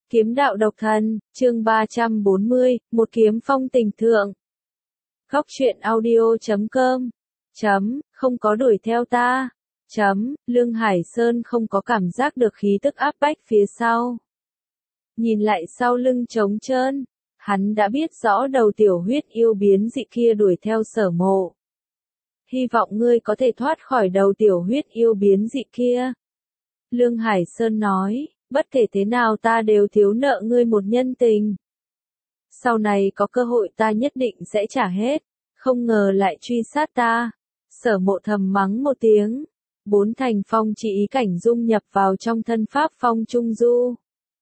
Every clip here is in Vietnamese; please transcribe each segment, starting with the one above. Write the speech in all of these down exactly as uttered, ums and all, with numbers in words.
Kiếm đạo độc thần, chương ba trăm bốn mươi, một kiếm phong tình thượng. Góc truyện audio chấm com. Chấm, không có đuổi theo ta. Chấm, Lương Hải Sơn không có cảm giác được khí tức áp bách phía sau. Nhìn lại sau lưng trống trơn, hắn đã biết rõ đầu tiểu huyết yêu biến dị kia đuổi theo Sở Mộ. Hy vọng ngươi có thể thoát khỏi đầu tiểu huyết yêu biến dị kia. Lương Hải Sơn nói. Bất kể thế nào ta đều thiếu nợ ngươi một nhân tình. Sau này có cơ hội ta nhất định sẽ trả hết, không ngờ lại truy sát ta. Sở Mộ thầm mắng một tiếng. Bốn thành phong chỉ ý cảnh dung nhập vào trong thân pháp phong trung du.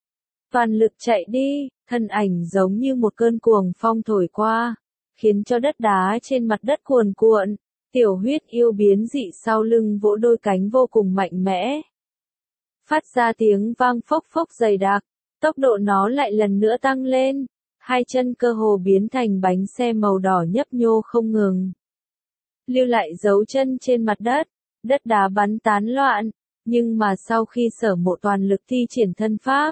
Toàn lực chạy đi, thân ảnh giống như một cơn cuồng phong thổi qua, khiến cho đất đá trên mặt đất cuồn cuộn. Tiểu huyết yêu biến dị sau lưng vỗ đôi cánh vô cùng mạnh mẽ. Phát ra tiếng vang phốc phốc dày đặc, tốc độ nó lại lần nữa tăng lên, hai chân cơ hồ biến thành bánh xe màu đỏ nhấp nhô không ngừng. Lưu lại dấu chân trên mặt đất, đất đá bắn tán loạn, nhưng mà sau khi Sở Mộ toàn lực thi triển thân pháp,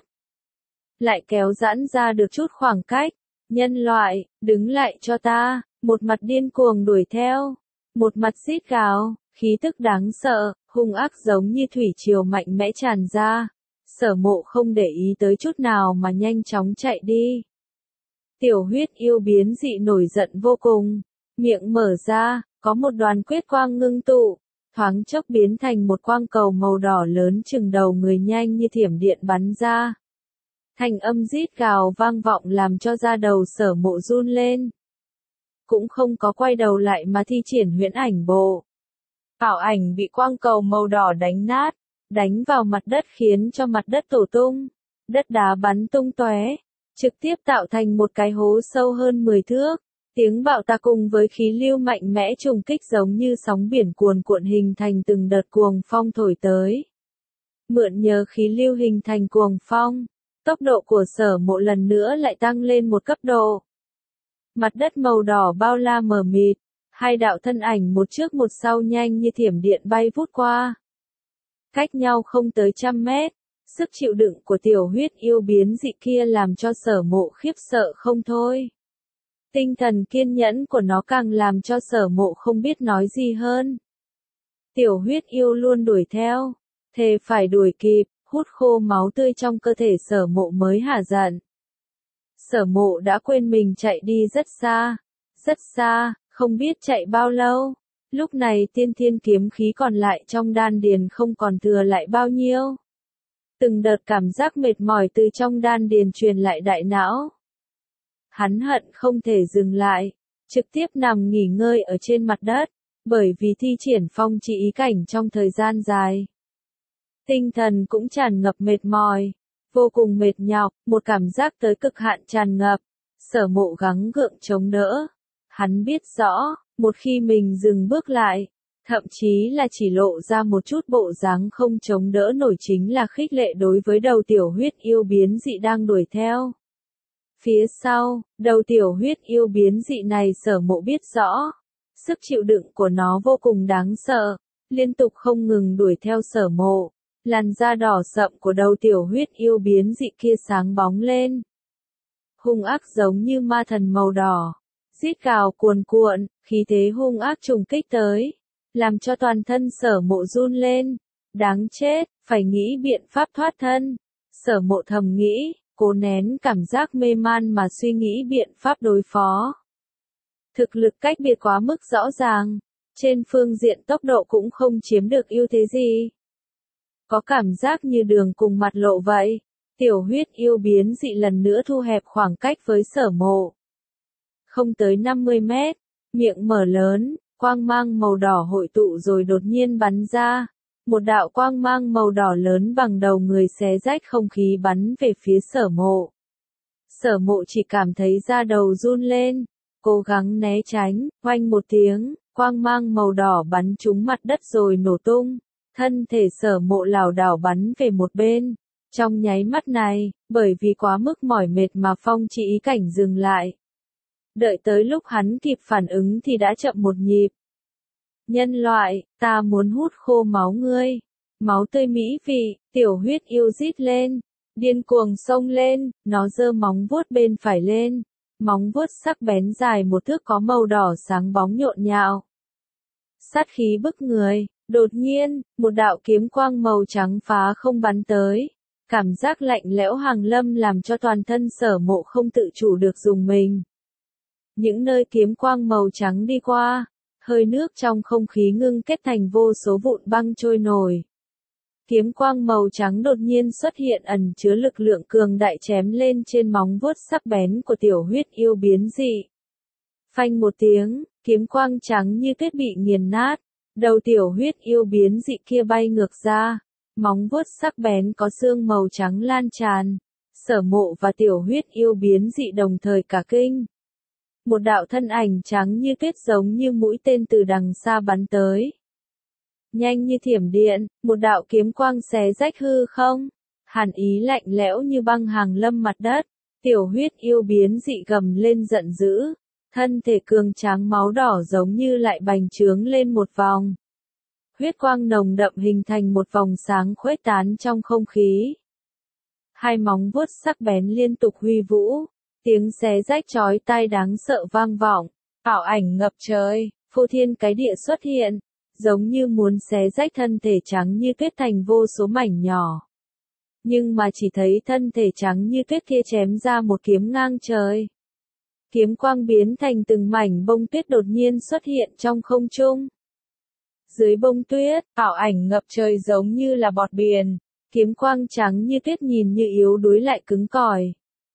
lại kéo giãn ra được chút khoảng cách. Nhân loại, đứng lại cho ta, một mặt điên cuồng đuổi theo, một mặt rít gào, khí tức đáng sợ, hung ác giống như thủy triều mạnh mẽ tràn ra. Sở Mộ không để ý tới chút nào mà nhanh chóng chạy đi. Tiểu huyết yêu biến dị nổi giận vô cùng, miệng mở ra, có một đoàn quyết quang ngưng tụ, thoáng chốc biến thành một quang cầu màu đỏ lớn chừng đầu người nhanh như thiểm điện bắn ra. Thành âm rít gào vang vọng làm cho da đầu Sở Mộ run lên. Cũng không có quay đầu lại mà thi triển huyễn ảnh bộ. Ảo ảnh bị quang cầu màu đỏ đánh nát, đánh vào mặt đất khiến cho mặt đất tổ tung, đất đá bắn tung tóe, trực tiếp tạo thành một cái hố sâu hơn mười thước. Tiếng bạo tạc cùng với khí lưu mạnh mẽ trùng kích giống như sóng biển cuồn cuộn hình thành từng đợt cuồng phong thổi tới. Mượn nhờ khí lưu hình thành cuồng phong, tốc độ của Sở Mộ lần nữa lại tăng lên một cấp độ. Mặt đất màu đỏ bao la mờ mịt. Hai đạo thân ảnh một trước một sau nhanh như thiểm điện bay vút qua. Cách nhau không tới trăm mét, sức chịu đựng của tiểu huyết yêu biến dị kia làm cho Sở Mộ khiếp sợ không thôi. Tinh thần kiên nhẫn của nó càng làm cho Sở Mộ không biết nói gì hơn. Tiểu huyết yêu luôn đuổi theo, thề phải đuổi kịp, hút khô máu tươi trong cơ thể Sở Mộ mới hả giận. Sở Mộ đã quên mình chạy đi rất xa, rất xa. Không biết chạy bao lâu, lúc này tiên thiên kiếm khí còn lại trong đan điền không còn thừa lại bao nhiêu. Từng đợt cảm giác mệt mỏi từ trong đan điền truyền lại đại não. Hắn hận không thể dừng lại, trực tiếp nằm nghỉ ngơi ở trên mặt đất, bởi vì thi triển phong chỉ ý cảnh trong thời gian dài. Tinh thần cũng tràn ngập mệt mỏi, vô cùng mệt nhọc, một cảm giác tới cực hạn tràn ngập. Sở Mộ gắng gượng chống đỡ. Hắn biết rõ, một khi mình dừng bước lại, thậm chí là chỉ lộ ra một chút bộ dáng không chống đỡ nổi chính là khích lệ đối với đầu tiểu huyết yêu biến dị đang đuổi theo. Phía sau, đầu tiểu huyết yêu biến dị này Sở Mộ biết rõ, sức chịu đựng của nó vô cùng đáng sợ, liên tục không ngừng đuổi theo Sở Mộ, làn da đỏ sậm của đầu tiểu huyết yêu biến dị kia sáng bóng lên. Hung ác giống như ma thần màu đỏ. Rít gào cuồn cuộn, khí thế hung ác trùng kích tới, làm cho toàn thân Sở Mộ run lên. Đáng chết, phải nghĩ biện pháp thoát thân. Sở Mộ thầm nghĩ, cố nén cảm giác mê man mà suy nghĩ biện pháp đối phó. Thực lực cách biệt quá mức rõ ràng, trên phương diện tốc độ cũng không chiếm được ưu thế gì. Có cảm giác như đường cùng mặt lộ vậy. Tiểu huyết yêu biến dị lần nữa thu hẹp khoảng cách với Sở Mộ. Không tới năm mươi mét, miệng mở lớn, quang mang màu đỏ hội tụ rồi đột nhiên bắn ra. Một đạo quang mang màu đỏ lớn bằng đầu người xé rách không khí bắn về phía Sở Mộ. Sở Mộ chỉ cảm thấy da đầu run lên, cố gắng né tránh, oanh một tiếng, quang mang màu đỏ bắn trúng mặt đất rồi nổ tung. Thân thể Sở Mộ lảo đảo bắn về một bên. Trong nháy mắt này, bởi vì quá mức mỏi mệt mà phong chỉ ý cảnh dừng lại. Đợi tới lúc hắn kịp phản ứng thì đã chậm một nhịp. Nhân loại, ta muốn hút khô máu ngươi. Máu tươi mỹ vị, tiểu huyết yêu rít lên. điên cuồng xông lên, nó giơ móng vuốt bên phải lên, móng vuốt sắc bén dài một thước có màu đỏ sáng bóng nhộn nhạo. Sát khí bức người, đột nhiên, một đạo kiếm quang màu trắng phá không bắn tới. Cảm giác lạnh lẽo hàng lâm làm cho toàn thân Sở Mộ không tự chủ được rùng mình. Những nơi kiếm quang màu trắng đi qua, hơi nước trong không khí ngưng kết thành vô số vụn băng trôi nổi. Kiếm quang màu trắng đột nhiên xuất hiện ẩn chứa lực lượng cường đại chém lên trên móng vuốt sắc bén của tiểu huyết yêu biến dị. Phanh một tiếng, kiếm quang trắng như tuyết bị nghiền nát, đầu tiểu huyết yêu biến dị kia bay ngược ra, móng vuốt sắc bén có xương màu trắng lan tràn. Sở Mộ và tiểu huyết yêu biến dị đồng thời cả kinh. Một đạo thân ảnh trắng như tuyết giống như mũi tên từ đằng xa bắn tới. Nhanh như thiểm điện, một đạo kiếm quang xé rách hư không, hàn ý lạnh lẽo như băng hàng lâm mặt đất. Tiểu huyết yêu biến dị gầm lên giận dữ, thân thể cường tráng máu đỏ giống như lại bành trướng lên một vòng. Huyết quang nồng đậm hình thành một vòng sáng khuếch tán trong không khí. Hai móng vuốt sắc bén liên tục huy vũ, tiếng xé rách chói tai đáng sợ vang vọng, ảo ảnh ngập trời, phô thiên cái địa xuất hiện, giống như muốn xé rách thân thể trắng như tuyết thành vô số mảnh nhỏ. Nhưng mà chỉ thấy thân thể trắng như tuyết kia chém ra một kiếm ngang trời. Kiếm quang biến thành từng mảnh bông tuyết đột nhiên xuất hiện trong không trung. Dưới bông tuyết, ảo ảnh ngập trời giống như là bọt biển, kiếm quang trắng như tuyết nhìn như yếu đuối lại cứng cỏi.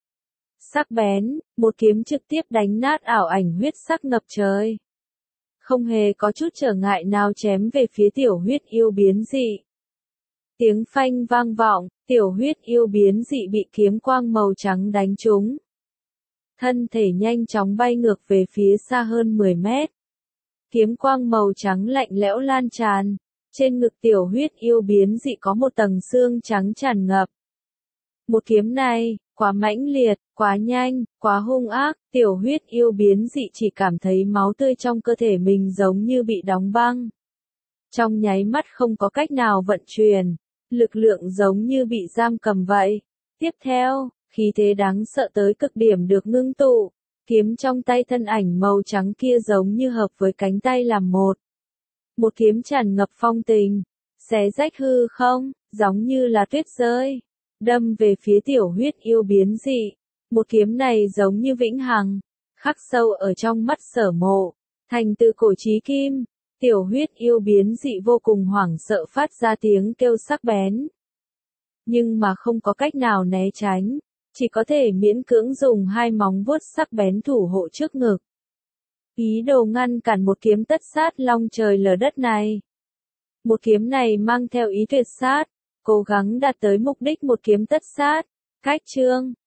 Sắc bén, một kiếm trực tiếp đánh nát ảo ảnh huyết sắc ngập trời. Không hề có chút trở ngại nào chém về phía tiểu huyết yêu biến dị. Tiếng phanh vang vọng, tiểu huyết yêu biến dị bị kiếm quang màu trắng đánh trúng. Thân thể nhanh chóng bay ngược về phía xa hơn mười mét. Kiếm quang màu trắng lạnh lẽo lan tràn, trên ngực tiểu huyết yêu biến dị có một tầng xương trắng tràn ngập. Một kiếm này, quá mãnh liệt, quá nhanh, quá hung ác, tiểu huyết yêu biến dị chỉ cảm thấy máu tươi trong cơ thể mình giống như bị đóng băng. Trong nháy mắt không có cách nào vận chuyển, lực lượng giống như bị giam cầm vậy. Tiếp theo, khí thế đáng sợ tới cực điểm được ngưng tụ, kiếm trong tay thân ảnh màu trắng kia giống như hợp với cánh tay làm một. Một kiếm tràn ngập phong tình, xé rách hư không, giống như là tuyết rơi, đâm về phía tiểu huyết yêu biến dị. Một kiếm này giống như vĩnh hằng, khắc sâu ở trong mắt Sở Mộ, thành từ cổ chí kim. Tiểu huyết yêu biến dị vô cùng hoảng sợ phát ra tiếng kêu sắc bén. Nhưng mà không có cách nào né tránh, chỉ có thể miễn cưỡng dùng hai móng vuốt sắc bén thủ hộ trước ngực. Ý đồ ngăn cản một kiếm tất sát long trời lở đất này. Một kiếm này mang theo ý tuyệt sát, cố gắng đạt tới mục đích một kiếm tất sát. Cách chương